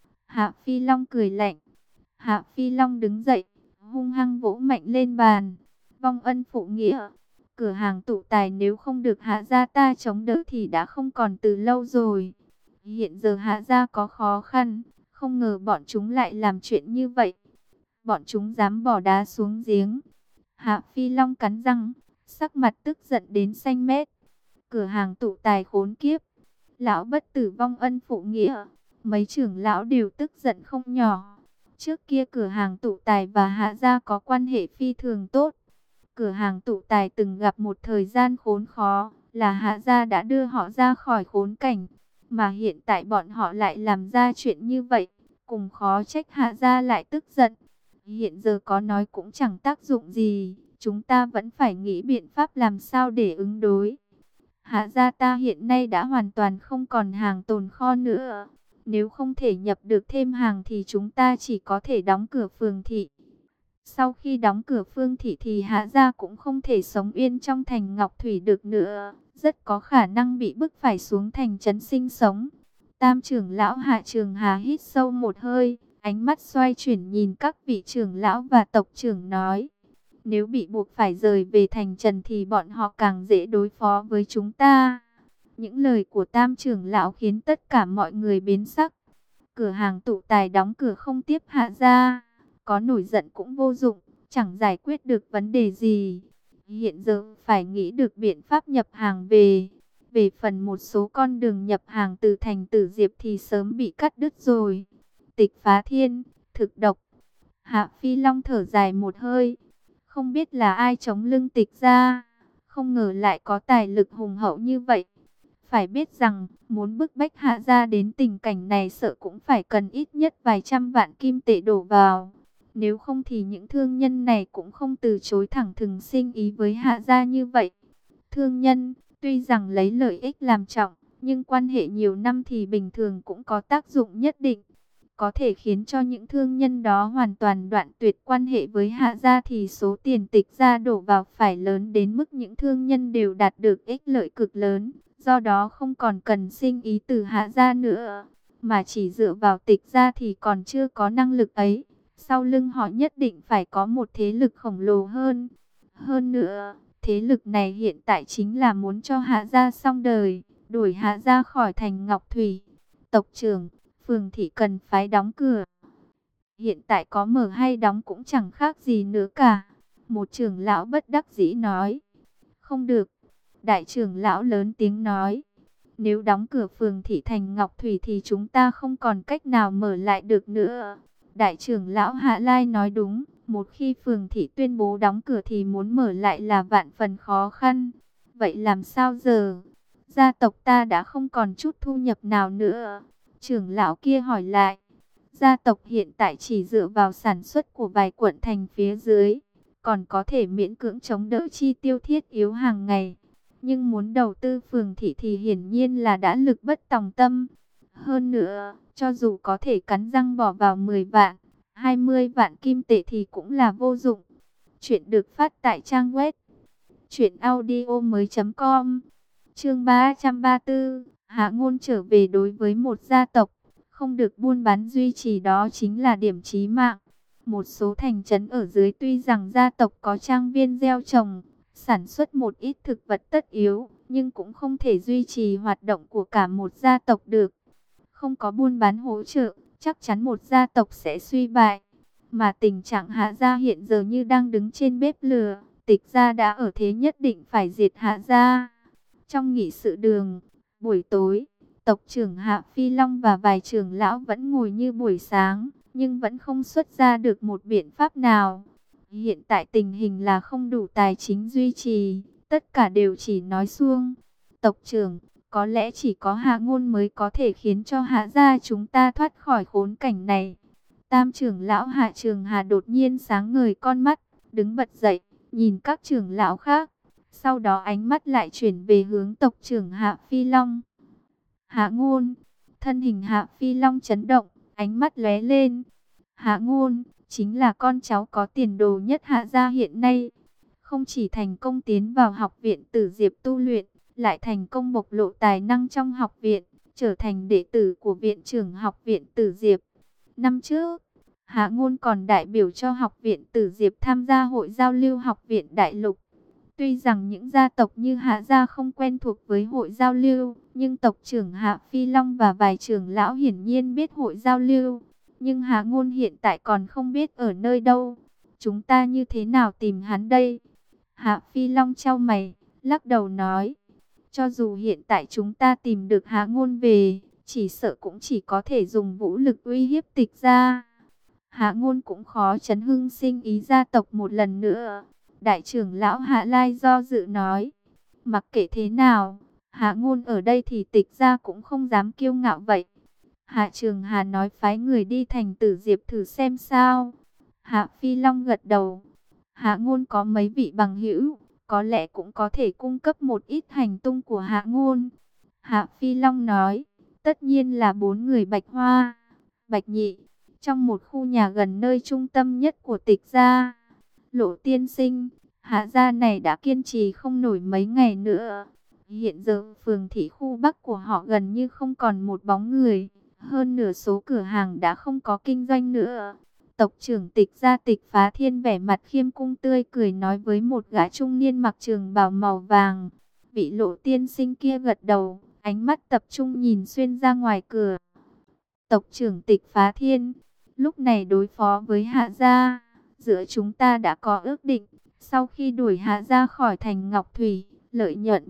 Hạ Phi Long cười lạnh. Hạ Phi Long đứng dậy, hung hăng vỗ mạnh lên bàn. Vong ân phụ nghĩa. Cửa hàng tụ tài nếu không được Hạ gia ta chống đỡ thì đã không còn từ lâu rồi. Hiện giờ Hạ gia có khó khăn, không ngờ bọn chúng lại làm chuyện như vậy. Bọn chúng dám bỏ đá xuống giếng. Hạ Phi Long cắn răng, sắc mặt tức giận đến xanh mét. Cửa hàng tụ tài khốn kiếp. Lão bất tử vong ân phụ nghĩa. Mấy trưởng lão đều tức giận không nhỏ. Trước kia cửa hàng tụ tài và Hạ gia có quan hệ phi thường tốt. Cửa hàng tụ tài từng gặp một thời gian khốn khó, là Hạ gia đã đưa họ ra khỏi khốn cảnh. Mà hiện tại bọn họ lại làm ra chuyện như vậy, cùng khó trách Hạ gia lại tức giận. Hiện giờ có nói cũng chẳng tác dụng gì, chúng ta vẫn phải nghĩ biện pháp làm sao để ứng đối. Hạ gia ta hiện nay đã hoàn toàn không còn hàng tồn kho nữa. Nếu không thể nhập được thêm hàng thì chúng ta chỉ có thể đóng cửa phường thị. Sau khi đóng cửa phường thị thì Hạ gia cũng không thể sống yên trong thành Ngọc Thủy được nữa. Rất có khả năng bị bức phải xuống thành trấn sinh sống. Tam trưởng lão Hạ Trường Hà hít sâu một hơi, ánh mắt xoay chuyển nhìn các vị trưởng lão và tộc trưởng nói. Nếu bị buộc phải rời về thành trần thì bọn họ càng dễ đối phó với chúng ta. Những lời của tam trưởng lão khiến tất cả mọi người biến sắc. Cửa hàng tụ tài đóng cửa không tiếp Hạ gia. Có nổi giận cũng vô dụng, chẳng giải quyết được vấn đề gì. Hiện giờ phải nghĩ được biện pháp nhập hàng về. Về phần một số con đường nhập hàng từ thành Tử Diệp thì sớm bị cắt đứt rồi. Tịch Phá Thiên, thực độc. Hạ Phi Long thở dài một hơi. Không biết là ai chống lưng Tịch gia. Không ngờ lại có tài lực hùng hậu như vậy. Phải biết rằng, muốn bức bách Hạ gia đến tình cảnh này sợ cũng phải cần ít nhất vài trăm vạn kim tệ đổ vào. Nếu không thì những thương nhân này cũng không từ chối thẳng thừng sinh ý với Hạ gia như vậy. Thương nhân, tuy rằng lấy lợi ích làm trọng, nhưng quan hệ nhiều năm thì bình thường cũng có tác dụng nhất định. Có thể khiến cho những thương nhân đó hoàn toàn đoạn tuyệt quan hệ với Hạ gia thì số tiền Tịch gia đổ vào phải lớn đến mức những thương nhân đều đạt được ích lợi cực lớn. Do đó không còn cần sinh ý từ Hạ gia nữa, mà chỉ dựa vào Tịch gia thì còn chưa có năng lực ấy. Sau lưng họ nhất định phải có một thế lực khổng lồ hơn. Hơn nữa, thế lực này hiện tại chính là muốn cho Hạ gia xong đời, đuổi Hạ gia khỏi thành Ngọc Thủy. Tộc trưởng, phường thị cần phái đóng cửa. Hiện tại có mở hay đóng cũng chẳng khác gì nữa cả. Một trưởng lão bất đắc dĩ nói. Không được. Đại trưởng lão lớn tiếng nói. Nếu đóng cửa phường thị thành Ngọc Thủy thì chúng ta không còn cách nào mở lại được nữa. Đại trưởng lão Hạ Lai nói đúng. Một khi phường thị tuyên bố đóng cửa thì muốn mở lại là vạn phần khó khăn. Vậy làm sao giờ? Gia tộc ta đã không còn chút thu nhập nào nữa. Trưởng lão kia hỏi lại. Gia tộc hiện tại chỉ dựa vào sản xuất của vài quận thành phía dưới, còn có thể miễn cưỡng chống đỡ chi tiêu thiết yếu hàng ngày. Nhưng muốn đầu tư phường thị thì hiển nhiên là đã lực bất tòng tâm. Hơn nữa, cho dù có thể cắn răng bỏ vào 10 vạn, 20 vạn kim tệ thì cũng là vô dụng. Chuyện được phát tại trang web truyệnaudiomoi.com. Chương 334, Hạ Ngôn trở về. Đối với một gia tộc, không được buôn bán duy trì đó chính là điểm chí mạng. Một số thành trấn ở dưới tuy rằng gia tộc có trang viên gieo trồng, sản xuất một ít thực vật tất yếu, nhưng cũng không thể duy trì hoạt động của cả một gia tộc được. Không có buôn bán hỗ trợ, chắc chắn một gia tộc sẽ suy bại. Mà tình trạng Hạ gia hiện giờ như đang đứng trên bếp lửa, Tịch gia đã ở thế nhất định phải diệt Hạ gia. Trong nghị sự đường, buổi tối, tộc trưởng Hạ Phi Long và vài trưởng lão vẫn ngồi như buổi sáng, nhưng vẫn không xuất ra được một biện pháp nào. Hiện tại tình hình là không đủ tài chính duy trì, tất cả đều chỉ nói suông. Tộc trưởng, có lẽ chỉ có Hạ Ngôn mới có thể khiến cho Hạ gia chúng ta thoát khỏi khốn cảnh này. Tam trưởng lão Hạ Trường Hà đột nhiên sáng ngời con mắt, đứng bật dậy, nhìn các trưởng lão khác. Sau đó ánh mắt lại chuyển về hướng tộc trưởng Hạ Phi Long. Hạ Ngôn, thân hình Hạ Phi Long chấn động, ánh mắt lóe lên. Hạ Ngôn, chính là con cháu có tiền đồ nhất Hạ gia hiện nay. Không chỉ thành công tiến vào học viện Tử Diệp tu luyện, lại thành công bộc lộ tài năng trong học viện, trở thành đệ tử của viện trưởng học viện Tử Diệp. Năm trước, Hạ Ngôn còn đại biểu cho học viện Tử Diệp tham gia hội giao lưu học viện Đại Lục. Tuy rằng những gia tộc như Hạ gia không quen thuộc với hội giao lưu, nhưng tộc trưởng Hạ Phi Long và vài trưởng lão hiển nhiên biết hội giao lưu. Nhưng Hạ Ngôn hiện tại còn không biết ở nơi đâu. Chúng ta như thế nào tìm hắn đây? Hạ Phi Long chau mày, lắc đầu nói. Cho dù hiện tại chúng ta tìm được Hạ Ngôn về, chỉ sợ cũng chỉ có thể dùng vũ lực uy hiếp Tịch gia. Hạ Ngôn cũng khó chấn hưng sinh ý gia tộc một lần nữa. Đại trưởng lão Hạ Lai do dự nói. Mặc kệ thế nào, Hạ Ngôn ở đây thì Tịch gia cũng không dám kiêu ngạo vậy. Hạ Trường Hà nói phái người đi thành Tử Diệp thử xem sao. Hạ Phi Long gật đầu. Hạ Ngôn có mấy vị bằng hữu, có lẽ cũng có thể cung cấp một ít hành tung của Hạ Ngôn. Hạ Phi Long nói, tất nhiên là 4 người Bạch Hoa, Bạch Nhị, trong một khu nhà gần nơi trung tâm nhất của Tịch gia. Lộ tiên sinh, Hạ gia này đã kiên trì không nổi mấy ngày nữa. Hiện giờ phường thị khu Bắc của họ gần như không còn một bóng người. Hơn nửa số cửa hàng đã không có kinh doanh nữa. Tộc trưởng Tịch gia Tịch Phá Thiên vẻ mặt khiêm cung tươi cười nói với một gã trung niên mặc trường bào màu vàng. Vị Lộ tiên sinh kia gật đầu, ánh mắt tập trung nhìn xuyên ra ngoài cửa. Tộc trưởng Tịch Phá Thiên, lúc này đối phó với Hạ gia, giữa chúng ta đã có ước định. Sau khi đuổi Hạ gia khỏi thành Ngọc Thủy, lợi nhuận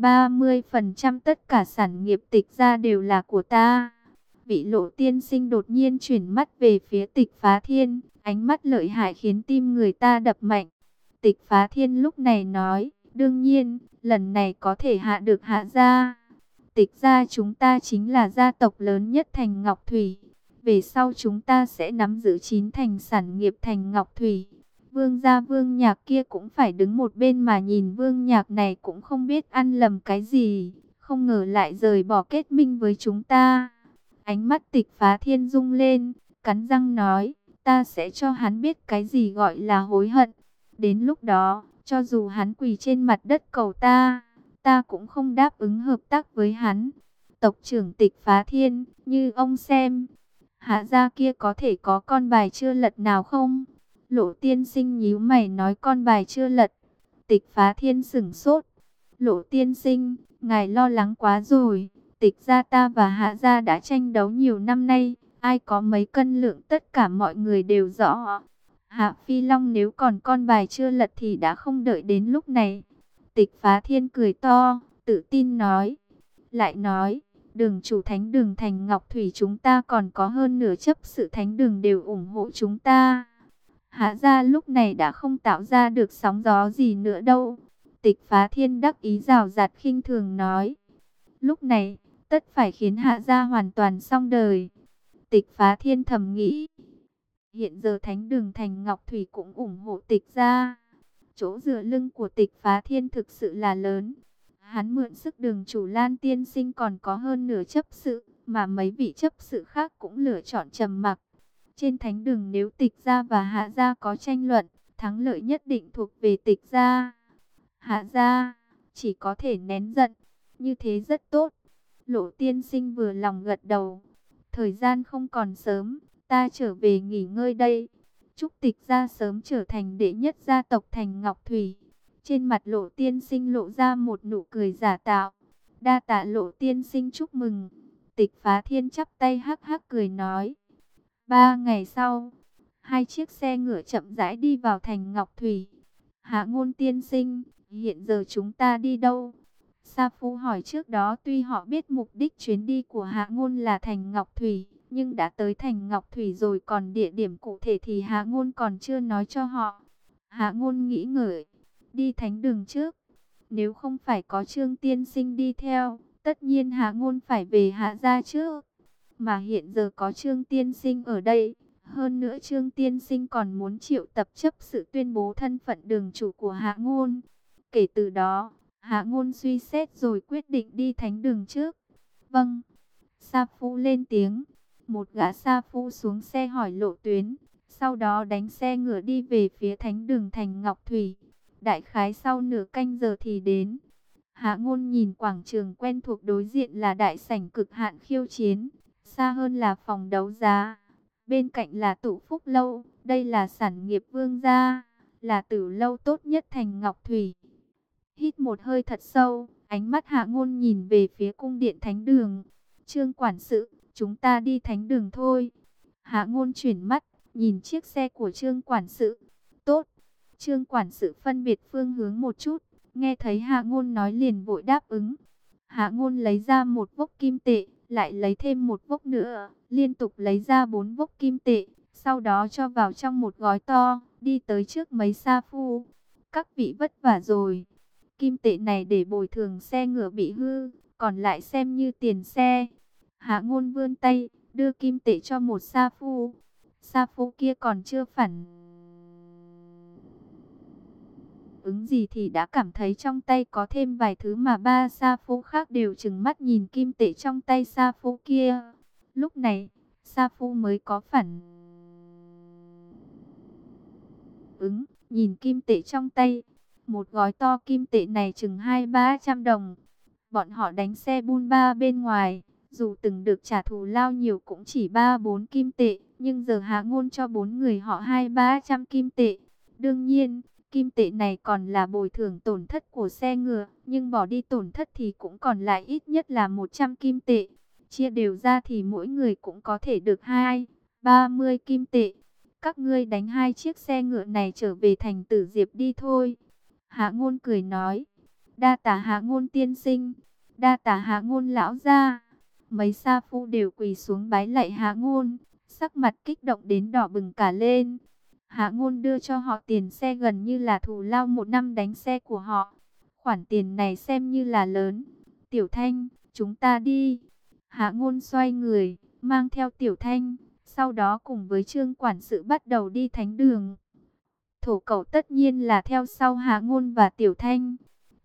30% tất cả sản nghiệp Tịch gia đều là của ta. Vị Lộ tiên sinh đột nhiên chuyển mắt về phía Tịch Phá Thiên, ánh mắt lợi hại khiến tim người ta đập mạnh. Tịch Phá Thiên lúc này nói, đương nhiên, lần này có thể hạ được Hạ gia. Tịch gia chúng ta chính là gia tộc lớn nhất thành Ngọc Thủy. Về sau chúng ta sẽ nắm giữ 9 thành sản nghiệp thành Ngọc Thủy. Vương gia Vương Nhạc kia cũng phải đứng một bên mà nhìn. Vương Nhạc này cũng không biết ăn lầm cái gì, không ngờ lại rời bỏ kết minh với chúng ta. Ánh mắt Tịch Phá Thiên rung lên, cắn răng nói, ta sẽ cho hắn biết cái gì gọi là hối hận. Đến lúc đó, cho dù hắn quỳ trên mặt đất cầu ta, ta cũng không đáp ứng hợp tác với hắn. Tộc trưởng Tịch Phá Thiên, như ông xem, Hạ gia kia có thể có con bài chưa lật nào không? Lộ tiên sinh nhíu mày nói con bài chưa lật. Tịch Phá Thiên sửng sốt. Lộ tiên sinh, ngài lo lắng quá rồi. Tịch gia ta và Hạ gia đã tranh đấu nhiều năm nay. Ai có mấy cân lượng tất cả mọi người đều rõ. Hạ Phi Long nếu còn con bài chưa lật thì đã không đợi đến lúc này. Tịch Phá Thiên cười to, tự tin nói. Lại nói, Đường chủ thánh đường Thành Ngọc Thủy chúng ta còn có hơn nửa chấp sự thánh đường đều ủng hộ chúng ta. Hạ gia lúc này đã không tạo ra được sóng gió gì nữa đâu. Tịch Phá Thiên đắc ý rào rạt khinh thường nói. Lúc này, tất phải khiến Hạ gia hoàn toàn xong đời. Tịch Phá Thiên thầm nghĩ. Hiện giờ thánh đường Thành Ngọc Thủy cũng ủng hộ tịch gia. Chỗ dựa lưng của Tịch Phá Thiên thực sự là lớn. Hắn mượn sức Đường chủ Lan tiên sinh còn có hơn nửa chấp sự, mà mấy vị chấp sự khác cũng lựa chọn trầm mặc. Trên thánh đường nếu Tịch gia và Hạ gia có tranh luận, thắng lợi nhất định thuộc về Tịch gia. Hạ gia chỉ có thể nén giận, như thế rất tốt. Lộ tiên sinh vừa lòng gật đầu. Thời gian không còn sớm, ta trở về nghỉ ngơi đây. Chúc Tịch gia sớm trở thành đệ nhất gia tộc Thành Ngọc Thủy. Trên mặt Lộ tiên sinh lộ ra một nụ cười giả tạo. Đa tạ Lộ tiên sinh chúc mừng. Tịch Phá Thiên chắp tay hắc hắc cười nói. 3 ngày sau, hai chiếc xe ngựa chậm rãi đi vào thành Ngọc Thủy. Hạ Ngôn tiên sinh, hiện giờ chúng ta đi đâu? Sa Phu hỏi. Trước đó tuy họ biết mục đích chuyến đi của Hạ Ngôn là thành Ngọc Thủy, nhưng đã tới thành Ngọc Thủy rồi, còn địa điểm cụ thể thì Hạ Ngôn còn chưa nói cho họ. Hạ Ngôn nghĩ ngợi, đi thánh đường trước. Nếu không phải có Trương tiên sinh đi theo, tất nhiên Hạ Ngôn phải về Hạ gia trước. Mà hiện giờ có Trương tiên sinh ở đây, hơn nữa Trương tiên sinh còn muốn triệu tập chấp sự tuyên bố thân phận đường chủ của Hạ Ngôn. Kể từ đó, Hạ Ngôn suy xét rồi quyết định đi thánh đường trước. Vâng. Sa Phu lên tiếng. Một gã sa phu xuống xe hỏi lộ tuyến, sau đó đánh xe ngựa đi về phía thánh đường Thành Ngọc Thủy. Đại khái sau nửa canh giờ thì đến. Hạ Ngôn nhìn quảng trường quen thuộc đối diện là đại sảnh Cực Hạn khiêu chiến, xa hơn là phòng đấu giá. Bên cạnh là Tụ Phúc lâu, đây là sản nghiệp vương gia, là tử lâu tốt nhất Thành Ngọc Thủy. Hít một hơi thật sâu, ánh mắt Hạ Ngôn nhìn về phía cung điện thánh đường. Trương quản sự, chúng ta đi thánh đường thôi. Hạ Ngôn chuyển mắt, nhìn chiếc xe của Trương quản sự. Tốt. Trương quản sự phân biệt phương hướng một chút, nghe thấy Hạ Ngôn nói liền vội đáp ứng. Hạ Ngôn lấy ra một vốc kim tệ, lại lấy thêm một vốc nữa, liên tục lấy ra 4 vốc kim tệ, sau đó cho vào trong một gói to, đi tới trước mấy sa phu. Các vị vất vả rồi. Kim tệ này để bồi thường xe ngựa bị hư, còn lại xem như tiền xe. Hạ Ngôn vươn tay, đưa kim tệ cho một sa phu. Sa phu kia còn chưa phản ứng gì thì đã cảm thấy trong tay có thêm vài thứ mà ba sa phu khác đều trừng mắt nhìn kim tệ trong tay sa phu kia. Lúc này, sa phu mới có phản ứng, nhìn kim tệ trong tay. Một gói to kim tệ này chừng 200-300 đồng. Bọn họ đánh xe bun ba bên ngoài, dù từng được trả thù lao nhiều cũng chỉ 3-4 kim tệ, nhưng giờ Hạ Ngôn cho 4 người họ 200-300 kim tệ. Đương nhiên, kim tệ này còn là bồi thường tổn thất của xe ngựa, nhưng bỏ đi tổn thất thì cũng còn lại ít nhất là 100 kim tệ. Chia đều ra thì mỗi người cũng có thể được 20-30 kim tệ. Các ngươi đánh 2 chiếc xe ngựa này trở về thành Tử Diệp đi thôi. Hạ Ngôn cười nói. Đa tạ Hạ Ngôn tiên sinh, đa tạ Hạ Ngôn lão gia. Mấy sa phu đều quỳ xuống bái lạy Hạ Ngôn, sắc mặt kích động đến đỏ bừng cả lên. Hạ Ngôn đưa cho họ tiền xe gần như là thù lao 1 năm đánh xe của họ. Khoản tiền này xem như là lớn. Tiểu Thanh, chúng ta đi. Hạ Ngôn xoay người, mang theo Tiểu Thanh, sau đó cùng với Trương quản sự bắt đầu đi thánh đường. Thổ Cẩu tất nhiên là theo sau Hạ Ngôn và Tiểu Thanh.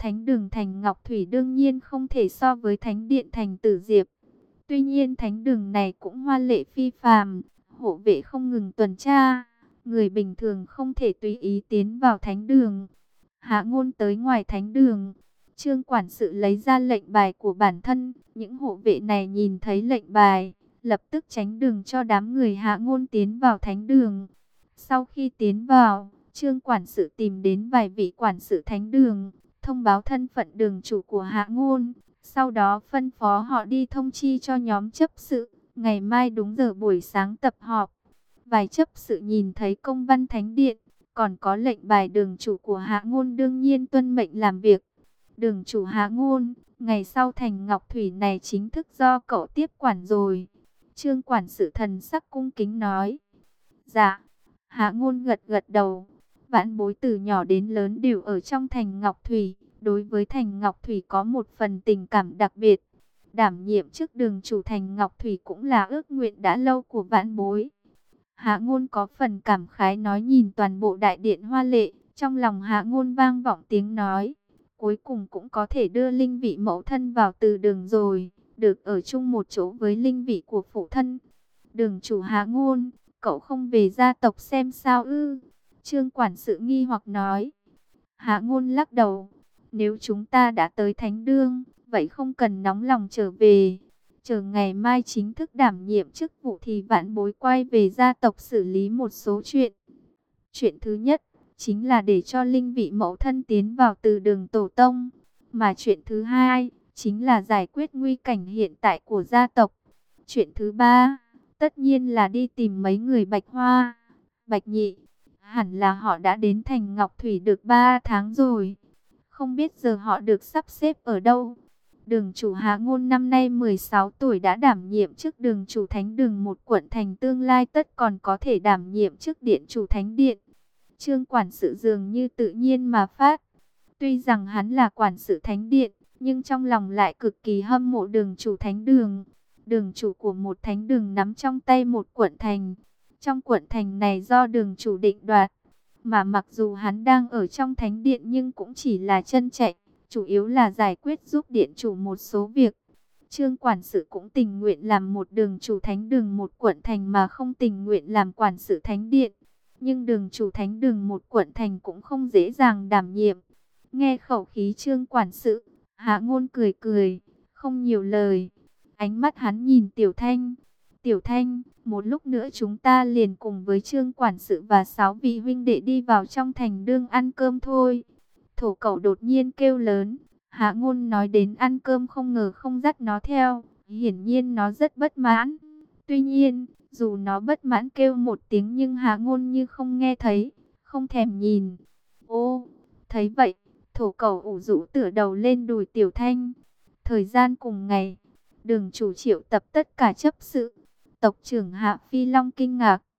Thánh đường thành Ngọc Thủy đương nhiên không thể so với thánh điện thành Tử Diệp. Tuy nhiên thánh đường này cũng hoa lệ phi phàm, hộ vệ không ngừng tuần tra, người bình thường không thể tùy ý tiến vào thánh đường. Hạ Ngôn tới ngoài thánh đường, Trương quản sự lấy ra lệnh bài của bản thân, những hộ vệ này nhìn thấy lệnh bài, lập tức tránh đường cho đám người Hạ Ngôn tiến vào thánh đường. Sau khi tiến vào, Trương quản sự tìm đến vài vị quản sự thánh đường, thông báo thân phận đường chủ của Hạ Ngôn, sau đó phân phó họ đi thông chi cho nhóm chấp sự, ngày mai đúng giờ buổi sáng tập họp. Vài chấp sự nhìn thấy công văn thánh điện, còn có lệnh bài đường chủ của Hạ Ngôn đương nhiên tuân mệnh làm việc. Đường chủ Hạ Ngôn, ngày sau thành Ngọc Thủy này chính thức do cậu tiếp quản rồi. Trương quản sự thần sắc cung kính nói. Dạ. Hạ Ngôn gật gật đầu. Vãn bối từ nhỏ đến lớn đều ở trong thành Ngọc Thủy. Đối với thành Ngọc Thủy có một phần tình cảm đặc biệt. Đảm nhiệm chức đường chủ thành Ngọc Thủy cũng là ước nguyện đã lâu của vãn bối. Hạ Ngôn có phần cảm khái nói, nhìn toàn bộ đại điện hoa lệ. Trong lòng Hạ Ngôn vang vọng tiếng nói. Cuối cùng cũng có thể đưa linh vị mẫu thân vào từ đường rồi. Được ở chung một chỗ với linh vị của phụ thân. Đường chủ Hạ Ngôn, cậu không về gia tộc xem sao ư? Trương quản sự nghi hoặc nói. Hạ Ngôn lắc đầu. Nếu chúng ta đã tới thánh đường, vậy không cần nóng lòng trở về. Chờ ngày mai chính thức đảm nhiệm chức vụ thì vãn bối quay về gia tộc xử lý một số chuyện. Chuyện thứ nhất, chính là để cho linh vị mẫu thân tiến vào từ đường tổ tông. Mà chuyện thứ hai, chính là giải quyết nguy cảnh hiện tại của gia tộc. Chuyện thứ ba, tất nhiên là đi tìm mấy người Bạch Hoa, Bạch Nhị. Hẳn là họ đã đến thành Ngọc Thủy được 3 tháng rồi. Không biết giờ họ được sắp xếp ở đâu. Đường chủ Hạ Ngôn năm nay 16 tuổi đã đảm nhiệm chức đường chủ thánh đường một quận thành, tương lai tất còn có thể đảm nhiệm chức điện chủ thánh điện. Trương quản sự dường như tự nhiên mà phát. Tuy rằng hắn là quản sự thánh điện, nhưng trong lòng lại cực kỳ hâm mộ đường chủ thánh đường. Đường chủ của một thánh đường nắm trong tay một quận thành. Trong quận thành này do đường chủ định đoạt. Mà mặc dù hắn đang ở trong thánh điện nhưng cũng chỉ là chân chạy. Chủ yếu là giải quyết giúp điện chủ một số việc. Trương quản sự cũng tình nguyện làm một đường chủ thánh đường một quận thành mà không tình nguyện làm quản sự thánh điện. Nhưng đường chủ thánh đường một quận thành cũng không dễ dàng đảm nhiệm. Nghe khẩu khí Trương quản sự, Hạ Ngôn cười cười, không nhiều lời. Ánh mắt hắn nhìn Tiểu Thanh. Tiểu Thanh, một lúc nữa chúng ta liền cùng với Trương quản sự và 6 vị huynh đệ đi vào trong thành đương ăn cơm thôi. Thổ Cẩu đột nhiên kêu lớn. Hạ Ngôn nói đến ăn cơm không ngờ không dắt nó theo. Hiển nhiên nó rất bất mãn. Tuy nhiên, dù nó bất mãn kêu một tiếng nhưng Hạ Ngôn như không nghe thấy, không thèm nhìn. Ô, thấy vậy, Thổ Cẩu ủ rũ tựa đầu lên đùi Tiểu Thanh. Thời gian cùng ngày, đường chủ triệu tập tất cả chấp sự. Tộc trưởng Hạ Phi Long kinh ngạc,